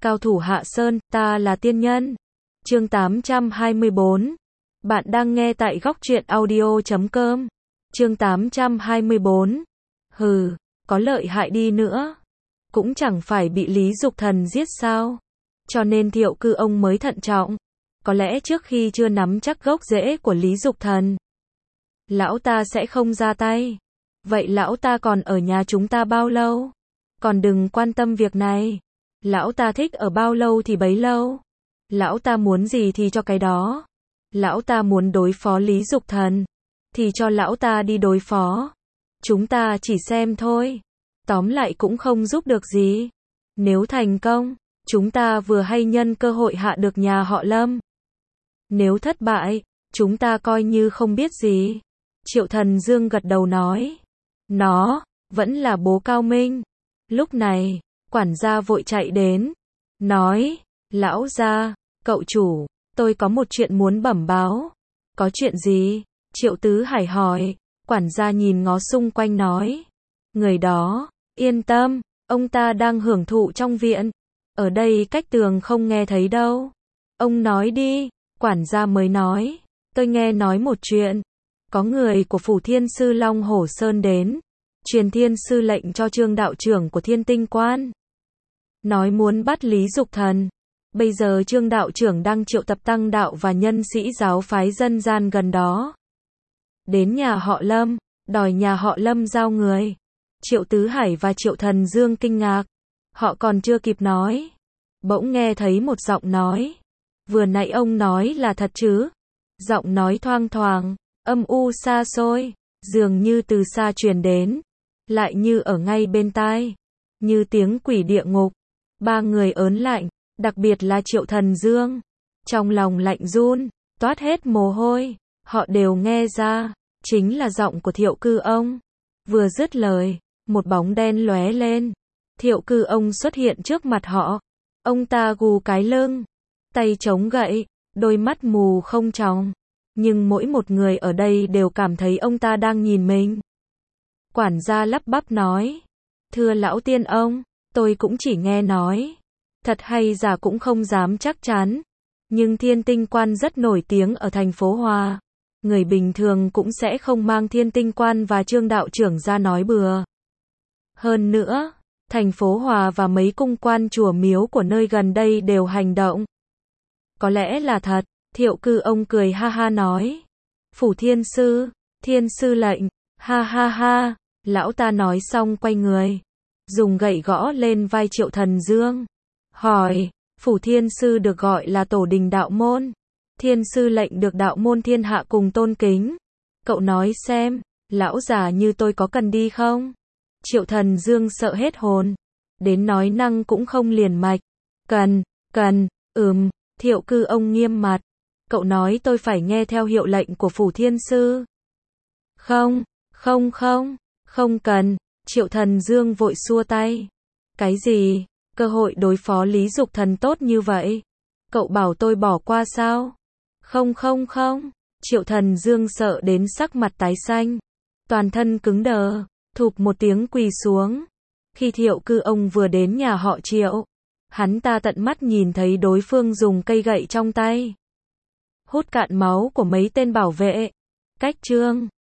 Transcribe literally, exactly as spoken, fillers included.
Cao thủ hạ sơn, ta là tiên nhân. Chương tám trăm hai mươi bốn. Bạn đang nghe tại góc truyện audio chấm com. Chương tám trăm hai mươi bốn. Hừ, có lợi hại đi nữa, cũng chẳng phải bị Lý Dục Thần giết sao? Cho nên Thiệu Cư ông mới thận trọng. Có lẽ trước khi chưa nắm chắc gốc rễ của Lý Dục Thần, lão ta sẽ không ra tay. Vậy lão ta còn ở nhà chúng ta bao lâu? Còn đừng quan tâm việc này. Lão ta thích ở bao lâu thì bấy lâu. Lão ta muốn gì thì cho cái đó. Lão ta muốn đối phó Lý Dục Thần, thì cho lão ta đi đối phó. Chúng ta chỉ xem thôi. Tóm lại cũng không giúp được gì. Nếu thành công, chúng ta vừa hay nhân cơ hội hạ được nhà họ Lâm. Nếu thất bại, chúng ta coi như không biết gì. Triệu Thần Dương gật đầu nói. Nó, vẫn là bố Cao Minh. Lúc này, quản gia vội chạy đến. Nói, lão gia, cậu chủ, tôi có một chuyện muốn bẩm báo. Có chuyện gì? Triệu Tứ Hải hỏi. Quản gia nhìn ngó xung quanh nói. Người đó, yên tâm, ông ta đang hưởng thụ trong viện. Ở đây cách tường không nghe thấy đâu. Ông nói đi, quản gia mới nói. Tôi nghe nói một chuyện. Có người của phủ Thiên Sư Long Hổ Sơn đến, truyền thiên sư lệnh cho Trương đạo trưởng của Thiên Tinh Quan. Nói muốn bắt Lý Dục Thần. Bây giờ Trương đạo trưởng đang triệu tập tăng đạo và nhân sĩ giáo phái dân gian gần đó. Đến nhà họ Lâm, đòi nhà họ Lâm giao người. Triệu Tứ Hải và Triệu Thần Dương kinh ngạc. Họ còn chưa kịp nói, bỗng nghe thấy một giọng nói. Vừa nãy ông nói là thật chứ? Giọng nói thoang thoảng, âm u xa xôi, dường như từ xa truyền đến, lại như ở ngay bên tai, như tiếng quỷ địa ngục. Ba người ớn lạnh, đặc biệt là Triệu Thần Dương, trong lòng lạnh run, toát hết mồ hôi. Họ đều nghe ra, chính là giọng của Thiệu Cư ông. Vừa dứt lời, một bóng đen lóe lên. Thiệu Cư ông xuất hiện trước mặt họ. Ông ta gù cái lưng, tay chống gậy, đôi mắt mù không tròng. Nhưng mỗi một người ở đây đều cảm thấy ông ta đang nhìn mình. Quản gia lắp bắp nói. Thưa lão tiên ông, tôi cũng chỉ nghe nói. Thật hay giả cũng không dám chắc chắn. Nhưng Thiên Tinh Quan rất nổi tiếng ở thành phố Hòa. Người bình thường cũng sẽ không mang Thiên Tinh Quan và Trương đạo trưởng ra nói bừa. Hơn nữa, thành phố Hòa và mấy cung quan chùa miếu của nơi gần đây đều hành động. Có lẽ là thật. Thiệu Cư ông cười ha ha nói. Phủ Thiên Sư, Thiên Sư lệnh, ha ha ha. Lão ta nói xong quay người, dùng gậy gõ lên vai Triệu Thần Dương. Hỏi, Phủ Thiên Sư được gọi là tổ đình đạo môn. Thiên Sư lệnh được đạo môn thiên hạ cùng tôn kính. Cậu nói xem, lão già như tôi có cần đi không? Triệu Thần Dương sợ hết hồn. Đến nói năng cũng không liền mạch. Cần, cần, ừm. Thiệu Cư ông nghiêm mặt. Cậu nói tôi phải nghe theo hiệu lệnh của Phủ Thiên Sư. Không, không không, không cần. Triệu Thần Dương vội xua tay. Cái gì? Cơ hội đối phó Lý Dục Thần tốt như vậy, cậu bảo tôi bỏ qua sao? Không không không. Triệu Thần Dương sợ đến sắc mặt tái xanh, toàn thân cứng đờ, thụp một tiếng quỳ xuống. Khi Thiệu Cư ông vừa đến nhà họ Triệu, hắn ta tận mắt nhìn thấy đối phương dùng cây gậy trong tay hút cạn máu của mấy tên bảo vệ. Cách Trương